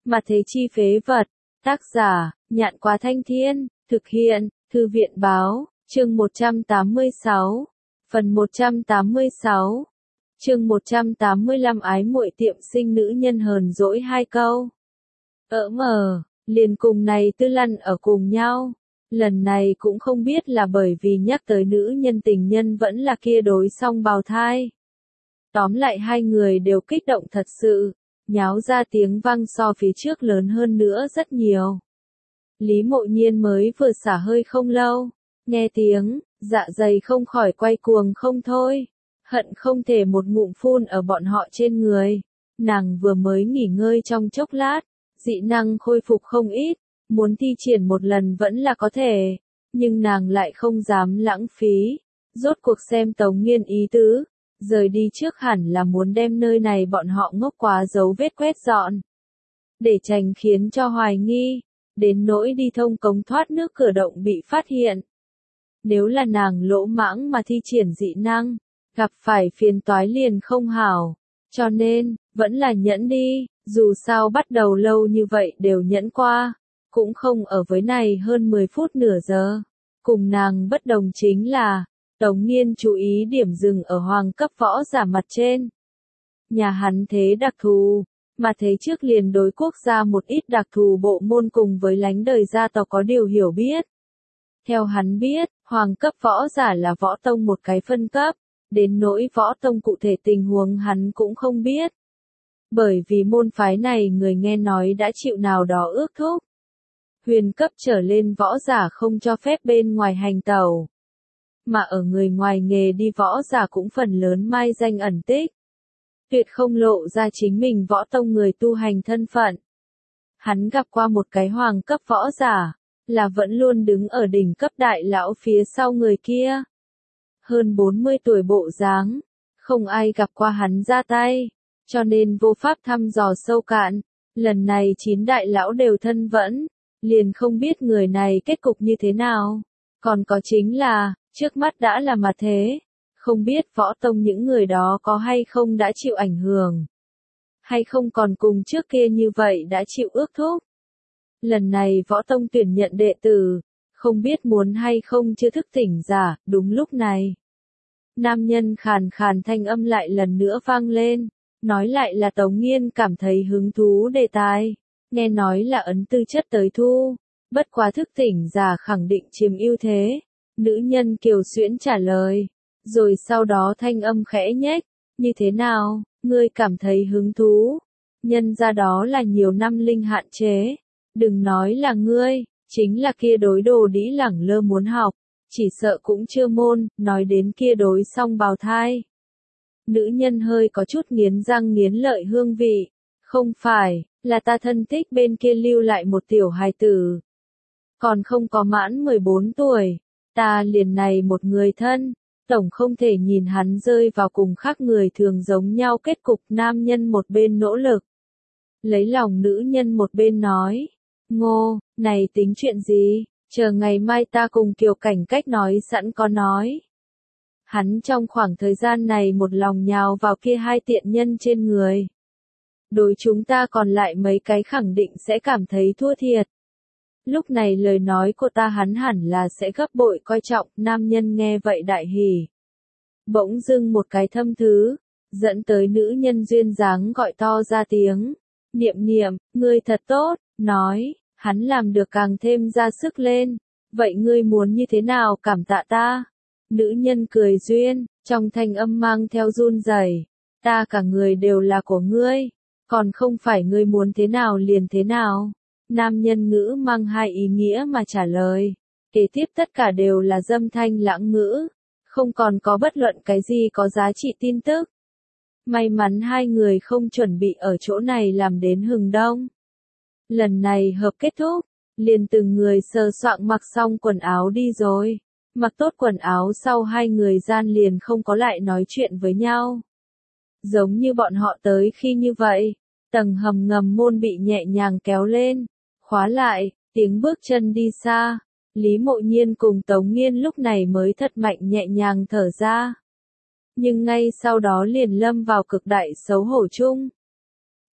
Mà thế chi phế vật. Tác giả, Nhạn Quá Thanh Thiên, thực hiện, Thư viện báo, chương 186, phần 186, chương 185 ái muội tiệm sinh nữ nhân hờn dỗi 2 câu. Liền cùng này Tư Lăn ở cùng nhau. Lần này cũng không biết là bởi vì nhắc tới nữ nhân tình nhân vẫn là kia đối song bào thai. Tóm lại hai người đều kích động thật sự, nháo ra tiếng vang so phía trước lớn hơn nữa rất nhiều. Lý Mộ Nhiên mới vừa xả hơi không lâu, nghe tiếng, dạ dày không khỏi quay cuồng không thôi, hận không thể một ngụm phun ở bọn họ trên người. Nàng vừa mới nghỉ ngơi trong chốc lát, dị năng khôi phục không ít, muốn thi triển một lần vẫn là có thể, nhưng nàng lại không dám lãng phí. Rốt cuộc xem Tống Nghiên ý tứ, rời đi trước hẳn là muốn đem nơi này bọn họ ngốc quá dấu vết quét dọn, để tránh khiến cho hoài nghi, đến nỗi đi thông cống thoát nước cửa động bị phát hiện. Nếu là nàng lỗ mãng mà thi triển dị năng, gặp phải phiền toái liền không hảo, cho nên, vẫn là nhẫn đi, dù sao bắt đầu lâu như vậy đều nhẫn qua, cũng không ở với này hơn 10 phút nửa giờ. Cùng nàng bất đồng chính là, Tống Nghiên chú ý điểm dừng ở hoàng cấp võ giả mặt trên. Nhà hắn thế đặc thù, mà thế trước liền đối quốc gia một ít đặc thù bộ môn cùng với lánh đời gia tộc có điều hiểu biết. Theo hắn biết, hoàng cấp võ giả là võ tông một cái phân cấp, đến nỗi võ tông cụ thể tình huống hắn cũng không biết. Bởi vì môn phái này người nghe nói đã chịu nào đó ước thúc. Huyền cấp trở lên võ giả không cho phép bên ngoài hành tẩu. Mà ở người ngoài nghề đi võ giả cũng phần lớn mai danh ẩn tích. Tuyệt không lộ ra chính mình võ tông người tu hành thân phận. Hắn gặp qua một cái hoàng cấp võ giả, là vẫn luôn đứng ở đỉnh cấp đại lão phía sau người kia. Hơn 40 tuổi bộ dáng, không ai gặp qua hắn ra tay, cho nên vô pháp thăm dò sâu cạn. Lần này 9 đại lão đều thân vẫn, liền không biết người này kết cục như thế nào. Còn có chính là, trước mắt đã là mặt thế, không biết võ tông những người đó có hay không đã chịu ảnh hưởng, hay không còn cùng trước kia như vậy đã chịu ước thúc. Lần này võ tông tuyển nhận đệ tử, không biết muốn hay không chưa thức tỉnh giả. Đúng lúc này, nam nhân khàn khàn thanh âm lại lần nữa vang lên, nói lại là Tống Nghiên cảm thấy hứng thú đề tài, nghe nói là ấn tư chất tới thu, bất quá thức tỉnh giả khẳng định chiếm ưu thế. Nữ nhân kiều xuyễn trả lời, rồi sau đó thanh âm khẽ nhếch, như thế nào, ngươi cảm thấy hứng thú? Nhân ra đó là nhiều năm linh hạn chế, đừng nói là ngươi, chính là kia đối đồ đĩ lẳng lơ muốn học, chỉ sợ cũng chưa môn. Nói đến kia đối song bào thai, nữ nhân hơi có chút nghiến răng nghiến lợi hương vị, không phải, là ta thân thích bên kia lưu lại một tiểu hài tử, còn không có mãn 14 tuổi. Ta liền này một người thân, tổng không thể nhìn hắn rơi vào cùng khác người thường giống nhau kết cục. Nam nhân một bên nỗ lực lấy lòng nữ nhân một bên nói, Ngô, này tính chuyện gì, chờ ngày mai ta cùng Kiều Cảnh Cách nói sẵn có nói. Hắn trong khoảng thời gian này một lòng nhào vào kia hai tiện nhân trên người. Đối chúng ta còn lại mấy cái khẳng định sẽ cảm thấy thua thiệt. Lúc này lời nói của ta hắn hẳn là sẽ gấp bội coi trọng. Nam nhân nghe vậy đại hỉ. Bỗng dưng một cái thâm thứ, dẫn tới nữ nhân duyên dáng gọi to ra tiếng. Niệm niệm, ngươi thật tốt, nói, hắn làm được càng thêm ra sức lên. Vậy ngươi muốn như thế nào cảm tạ ta? Nữ nhân cười duyên, trong thanh âm mang theo run rẩy. Ta cả người đều là của ngươi, còn không phải ngươi muốn thế nào liền thế nào. Nam nhân ngữ mang hai ý nghĩa mà trả lời. Kế tiếp tất cả đều là dâm thanh lãng ngữ, không còn có bất luận cái gì có giá trị tin tức. May mắn hai người không chuẩn bị ở chỗ này làm đến hừng đông. Lần này hợp kết thúc, liền từng người sờ soạng mặc xong quần áo đi rồi. Mặc tốt quần áo sau hai người gian liền không có lại nói chuyện với nhau. Giống như bọn họ tới khi như vậy, tầng hầm ngầm môn bị nhẹ nhàng kéo lên, khóa lại, tiếng bước chân đi xa. Lý Mộ Nhiên cùng Tống Nghiên lúc này mới thật mạnh nhẹ nhàng thở ra. Nhưng ngay sau đó liền lâm vào cực đại xấu hổ chung.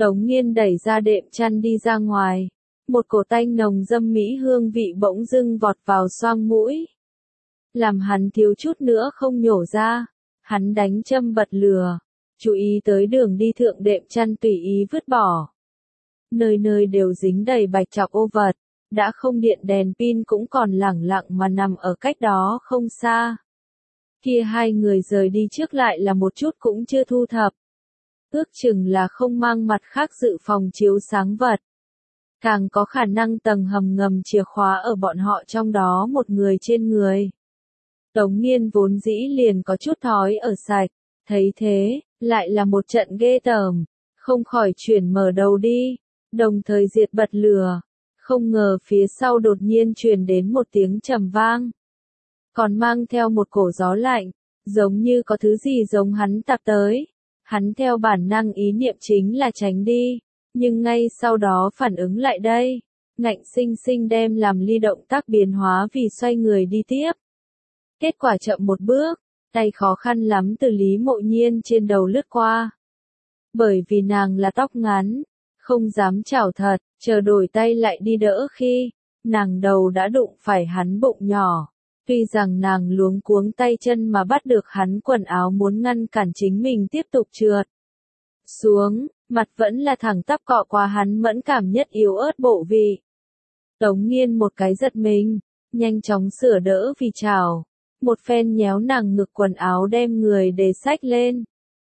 Tống Nghiên đẩy ra đệm chăn đi ra ngoài. Một cổ tanh nồng dâm mỹ hương vị bỗng dưng vọt vào xoang mũi. Làm hắn thiếu chút nữa không nhổ ra. Hắn đánh châm bật lửa. Chú ý tới đường đi thượng đệm chăn tùy ý vứt bỏ. Nơi nơi đều dính đầy bạch trọc ô vật. Đã không điện đèn pin cũng còn lẳng lặng mà nằm ở cách đó không xa. Kia hai người rời đi trước lại là một chút cũng chưa thu thập. Ước chừng là không mang mặt khác dự phòng chiếu sáng vật. Càng có khả năng tầng hầm ngầm chìa khóa ở bọn họ trong đó một người trên người. Tống Nghiên vốn dĩ liền có chút thói ở sạch, thấy thế, lại là một trận ghê tởm, không khỏi chuyển mở đầu đi, đồng thời diệt bật lửa. Không ngờ phía sau đột nhiên truyền đến một tiếng trầm vang. Còn mang theo một cổ gió lạnh, giống như có thứ gì giống hắn tạt tới. Hắn theo bản năng ý niệm chính là tránh đi, nhưng ngay sau đó phản ứng lại đây, ngạnh sinh sinh đem làm ly động tác biến hóa vì xoay người đi tiếp. Kết quả chậm một bước, tay khó khăn lắm từ Lý Mộ Nhiên trên đầu lướt qua. Bởi vì nàng là tóc ngắn, không dám chảo thật, chờ đổi tay lại đi đỡ khi, nàng đầu đã đụng phải hắn bụng nhỏ. Tuy rằng nàng luống cuống tay chân mà bắt được hắn quần áo muốn ngăn cản chính mình tiếp tục trượt xuống, mặt vẫn là thẳng tắp cọ qua hắn mẫn cảm nhất yếu ớt bộ vị. Tống Nghiên một cái giật mình, nhanh chóng sửa đỡ vì chảo, một phen nhéo nàng ngực quần áo đem người đề xách lên.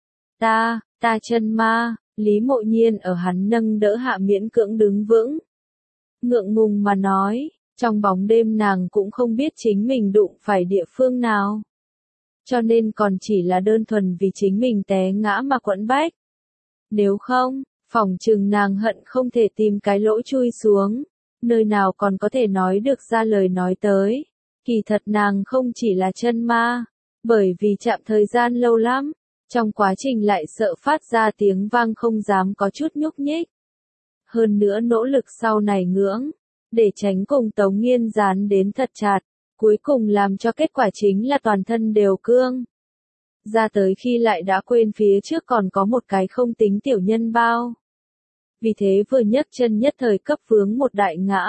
Ta chân ma, Lý Mộ Nhiên ở hắn nâng đỡ hạ miễn cưỡng đứng vững. Ngượng ngùng mà nói. Trong bóng đêm nàng cũng không biết chính mình đụng phải địa phương nào. Cho nên còn chỉ là đơn thuần vì chính mình té ngã mà quẫn bách. Nếu không, phỏng chừng nàng hận không thể tìm cái lỗ chui xuống. Nơi nào còn có thể nói được ra lời nói tới. Kỳ thật nàng không chỉ là chân ma. Bởi vì chạm thời gian lâu lắm. Trong quá trình lại sợ phát ra tiếng vang không dám có chút nhúc nhích. Hơn nữa nỗ lực sau này ngưỡng. Để tránh cùng Tống Nghiên dán đến thật chặt, cuối cùng làm cho kết quả chính là toàn thân đều cương. Ra tới khi lại đã quên phía trước còn có một cái không tính tiểu nhân bao. Vì thế vừa nhấc chân nhất thời cấp vướng một đại ngã.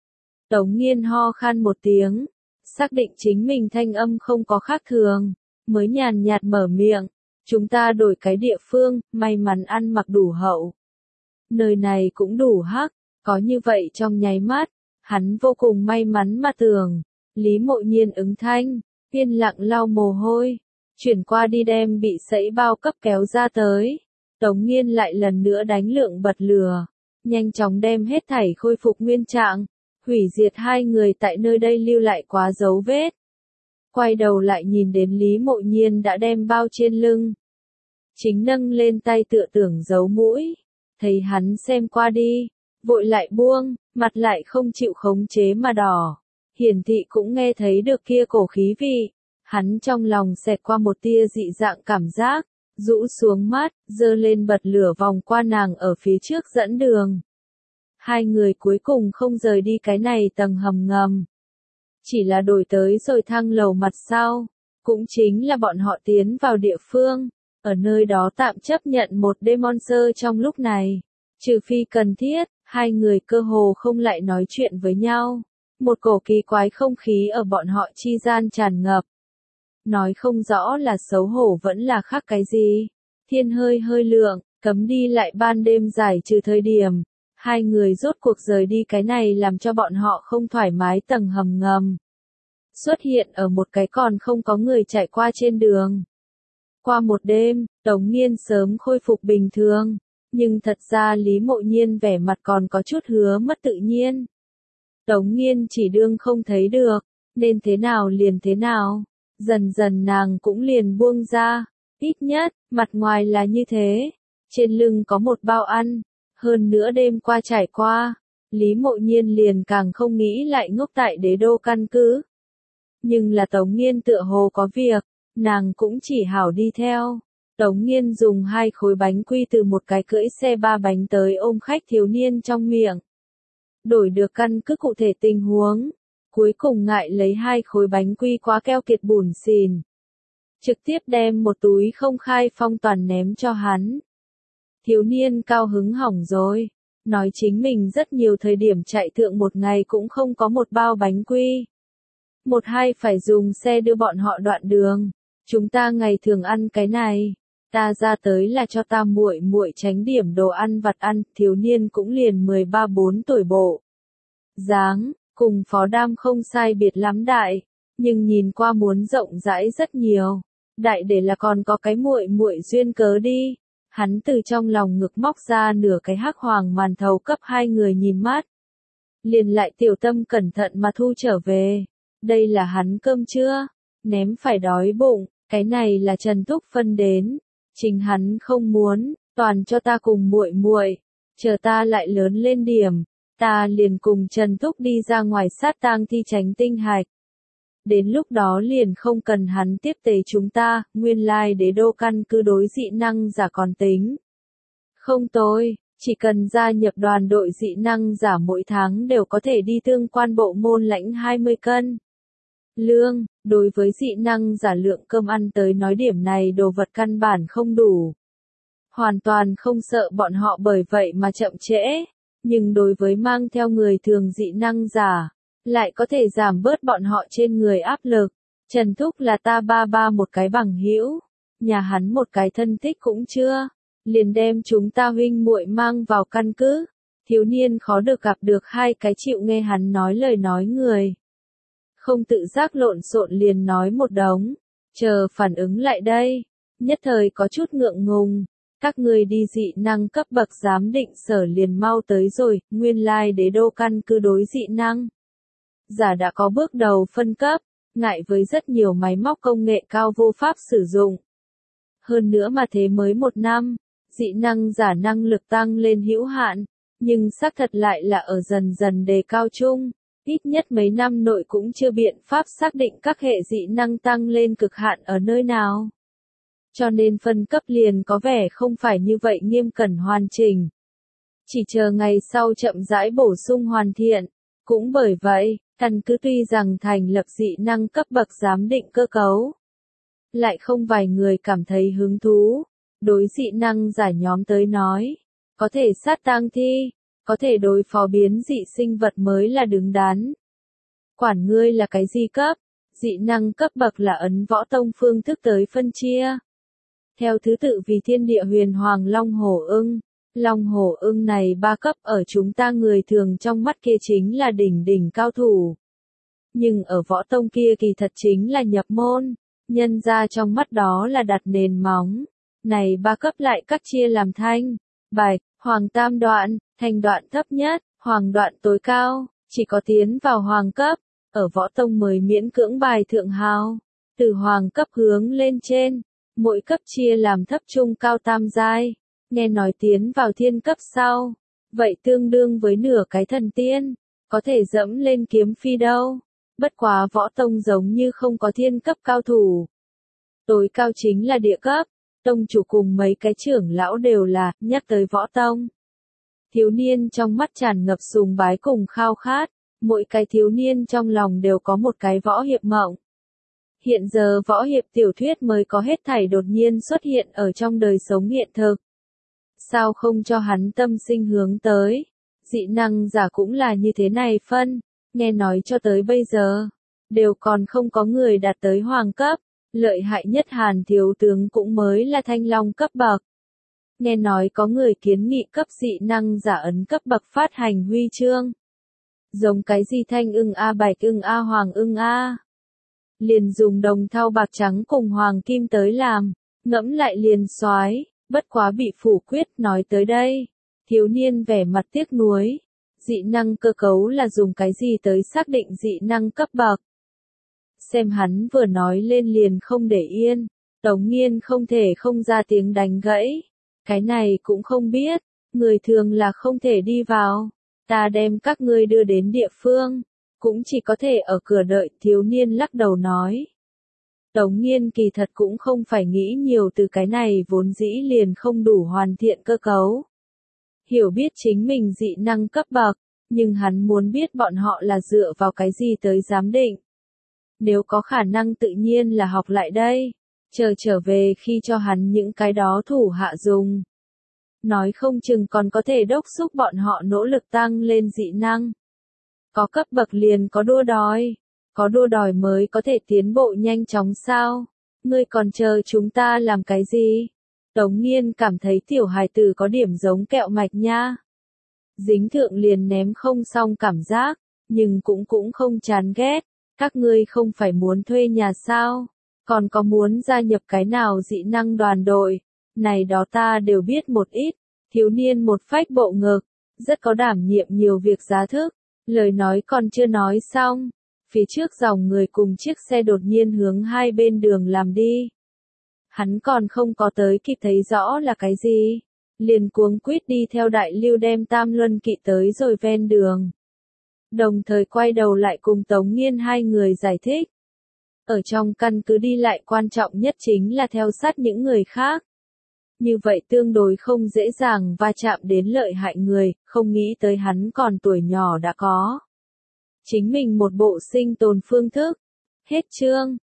Tống Nghiên ho khan một tiếng, xác định chính mình thanh âm không có khác thường, mới nhàn nhạt mở miệng, chúng ta đổi cái địa phương, may mắn ăn mặc đủ hậu. Nơi này cũng đủ hắc. Có như vậy trong nháy mắt, hắn vô cùng may mắn mà tưởng. Lý Mộ Nhiên ứng thanh, yên lặng lau mồ hôi, chuyển qua đi đem bị sẫy bao cấp kéo ra tới. Tống Nghiên lại lần nữa đánh lượng bật lửa, nhanh chóng đem hết thảy khôi phục nguyên trạng, hủy diệt hai người tại nơi đây lưu lại quá dấu vết. Quay đầu lại nhìn đến Lý Mộ Nhiên đã đem bao trên lưng. Chính nâng lên tay tựa tưởng giấu mũi, thấy hắn xem qua đi. Vội lại buông, mặt lại không chịu khống chế mà đỏ. Hiển thị cũng nghe thấy được kia cổ khí vị. Hắn trong lòng xẹt qua một tia dị dạng cảm giác, rũ xuống mắt, giơ lên bật lửa vòng qua nàng ở phía trước dẫn đường. Hai người cuối cùng không rời đi cái này tầng hầm ngầm. Chỉ là đổi tới rồi thang lầu mặt sau, cũng chính là bọn họ tiến vào địa phương, ở nơi đó tạm chấp nhận một đêm monster trong lúc này. Trừ phi cần thiết, hai người cơ hồ không lại nói chuyện với nhau. Một cổ kỳ quái không khí ở bọn họ chi gian tràn ngập. Nói không rõ là xấu hổ vẫn là khác cái gì. Thiên hơi lượng, cấm đi lại ban đêm giải trừ thời điểm. Hai người rốt cuộc rời đi cái này làm cho bọn họ không thoải mái tầng hầm ngầm. Xuất hiện ở một cái còn không có người chạy qua trên đường. Qua một đêm, Tống Nghiên sớm khôi phục bình thường. Nhưng thật ra Lý Mộ Nhiên vẻ mặt còn có chút hứa mất tự nhiên. Tống Nghiên chỉ đương không thấy được, nên thế nào liền thế nào. Dần dần nàng cũng liền buông ra, ít nhất, mặt ngoài là như thế. Trên lưng có một bao ăn, hơn nữa đêm qua trải qua, Lý Mộ Nhiên liền càng không nghĩ lại ngốc tại đế đô căn cứ. Nhưng là Tống Nghiên tựa hồ có việc, nàng cũng chỉ hảo đi theo. Tống Nghiên dùng 2 khối bánh quy từ một cái cưỡi xe 3 bánh tới ôm khách thiếu niên trong miệng. Đổi được căn cứ cụ thể tình huống. Cuối cùng ngại lấy 2 khối bánh quy quá keo kiệt bủn xỉn. Trực tiếp đem một túi không khai phong toàn ném cho hắn. Thiếu niên cao hứng hỏng rồi. Nói chính mình rất nhiều thời điểm chạy thượng một ngày cũng không có một bao bánh quy. Một hai phải dùng xe đưa bọn họ đoạn đường. Chúng ta ngày thường ăn cái này. Ta ra tới là cho ta muội muội tránh điểm đồ ăn vặt ăn. Thiếu niên cũng liền 13-14 tuổi bộ. Dáng, cùng Phó Đam không sai biệt lắm đại. Nhưng nhìn qua muốn rộng rãi rất nhiều. Đại để là còn có cái muội muội duyên cớ đi. Hắn từ trong lòng ngực móc ra nửa cái hắc hoàng màn thầu cấp hai người nhìn mát. Liền lại tiểu tâm cẩn thận mà thu trở về. Đây là hắn cơm trưa, ném phải đói bụng, cái này là Trần Thúc phân đến. Chính hắn không muốn, toàn cho ta cùng muội muội, chờ ta lại lớn lên điểm, ta liền cùng Trần Thúc đi ra ngoài sát tang thi tránh tinh hạch. Đến lúc đó liền không cần hắn tiếp tế chúng ta, nguyên lai đế đô căn cứ đối dị năng giả còn tính. Không tôi, chỉ cần gia nhập đoàn đội dị năng giả mỗi tháng đều có thể đi tương quan bộ môn lãnh 20 cân. Lương, đối với dị năng giả lượng cơm ăn tới nói điểm này đồ vật căn bản không đủ. Hoàn toàn không sợ bọn họ bởi vậy mà chậm trễ, nhưng đối với mang theo người thường dị năng giả, lại có thể giảm bớt bọn họ trên người áp lực. Trần Thúc là ta ba một cái bằng hữu, nhà hắn một cái thân thích cũng chưa, liền đem chúng ta huynh muội mang vào căn cứ. Thiếu niên khó được gặp được hai cái chịu nghe hắn nói lời nói người. Không tự giác lộn xộn liền nói một đống, chờ phản ứng lại đây, nhất thời có chút ngượng ngùng. Các người đi dị năng cấp bậc giám định sở liền mau tới rồi, nguyên lai đế đô căn cứ đối dị năng giả đã có bước đầu phân cấp, ngại với rất nhiều máy móc công nghệ cao vô pháp sử dụng. Hơn nữa mà thế mới một năm, dị năng giả năng lực tăng lên hữu hạn, nhưng xác thật lại là ở dần dần đề cao chung, ít nhất mấy năm nội cũng chưa biện pháp xác định các hệ dị năng tăng lên cực hạn ở nơi nào. Cho nên phân cấp liền có vẻ không phải như vậy nghiêm cẩn hoàn chỉnh. Chỉ chờ ngày sau chậm rãi bổ sung hoàn thiện. Cũng bởi vậy, căn cứ tuy rằng thành lập dị năng cấp bậc giám định cơ cấu, lại không vài người cảm thấy hứng thú. Đối dị năng giả nhóm tới nói, có thể sát tang thi, có thể đối phó biến dị sinh vật mới là đứng đắn. Quản ngươi là cái gì cấp, dị năng cấp bậc là ấn võ tông phương thức tới phân chia. Theo thứ tự vì thiên địa huyền hoàng long hổ ưng. Long hổ ưng này ba cấp ở chúng ta người thường trong mắt kia chính là đỉnh cao thủ. Nhưng ở võ tông kia kỳ thật chính là nhập môn, nhân ra trong mắt đó là đặt nền móng. Này ba cấp lại cắt chia làm thanh, bạch, hoàng tam đoạn, thanh đoạn thấp nhất, hoàng đoạn tối cao, chỉ có tiến vào hoàng cấp, ở võ tông mới miễn cưỡng bài thượng hào. Từ hoàng cấp hướng lên trên, mỗi cấp chia làm thấp trung cao tam giai. Nghe nói tiến vào thiên cấp sau, vậy tương đương với nửa cái thần tiên, có thể dẫm lên kiếm phi đâu. Bất quá võ tông giống như không có thiên cấp cao thủ. Tối cao chính là địa cấp, tông chủ cùng mấy cái trưởng lão đều là, nhắc tới võ tông. Thiếu niên trong mắt tràn ngập sùng bái cùng khao khát, mỗi cái thiếu niên trong lòng đều có một cái võ hiệp mộng. Hiện giờ võ hiệp tiểu thuyết mới có hết thảy đột nhiên xuất hiện ở trong đời sống hiện thực. Sao không cho hắn tâm sinh hướng tới? Dị năng giả cũng là như thế này phân, nghe nói cho tới bây giờ, đều còn không có người đạt tới hoàng cấp, lợi hại nhất Hàn thiếu tướng cũng mới là thanh long cấp bậc. Nghe nói có người kiến nghị cấp dị năng giả ấn cấp bậc phát hành huy chương. Giống cái gì thanh ưng A bạch ưng A hoàng ưng A. Liền dùng đồng thau bạc trắng cùng hoàng kim tới làm, ngẫm lại liền soái. Bất quá bị phủ quyết. Nói tới đây, thiếu niên vẻ mặt tiếc nuối. Dị năng cơ cấu là dùng cái gì tới xác định dị năng cấp bậc? Xem hắn vừa nói lên liền không để yên, Tống Nghiên không thể không ra tiếng đánh gãy. Cái này cũng không biết, người thường là không thể đi vào. Ta đem các ngươi đưa đến địa phương, cũng chỉ có thể ở cửa đợi. Thiếu niên lắc đầu nói. Tống Nghiên kỳ thật cũng không phải nghĩ nhiều, từ cái này vốn dĩ liền không đủ hoàn thiện cơ cấu. Hiểu biết chính mình dị năng cấp bậc, nhưng hắn muốn biết bọn họ là dựa vào cái gì tới giám định. Nếu có khả năng tự nhiên là học lại đây, chờ trở về khi cho hắn những cái đó thủ hạ dùng. nói không chừng còn có thể đốc thúc bọn họ nỗ lực tăng lên dị năng. Có cấp bậc liền có đua đòi mới có thể tiến bộ nhanh chóng sao? Ngươi còn chờ chúng ta làm cái gì? Tống Nghiên cảm thấy tiểu hài tử có điểm giống kẹo mạch nha. Dính thượng liền ném không xong cảm giác, nhưng cũng không chán ghét. Các ngươi không phải muốn thuê nhà sao? Còn có muốn gia nhập cái nào dị năng đoàn đội? Này đó ta đều biết một ít. Thiếu niên một phách bộ ngực, rất có đảm nhiệm nhiều việc giá thức. Lời nói còn chưa nói xong, phía trước dòng người cùng chiếc xe đột nhiên hướng hai bên đường làm đi. Hắn còn không có tới kịp thấy rõ là cái gì, liền cuống quýt đi theo đại lưu đem Tam Luân kỵ tới rồi ven đường. Đồng thời quay đầu lại cùng Tống Nghiên hai người giải thích. Ở trong căn cứ đi lại quan trọng nhất chính là theo sát những người khác. Như vậy tương đối không dễ dàng va chạm đến lợi hại người, không nghĩ tới hắn còn tuổi nhỏ đã có chính mình một bộ sinh tồn phương thức. Hết chương.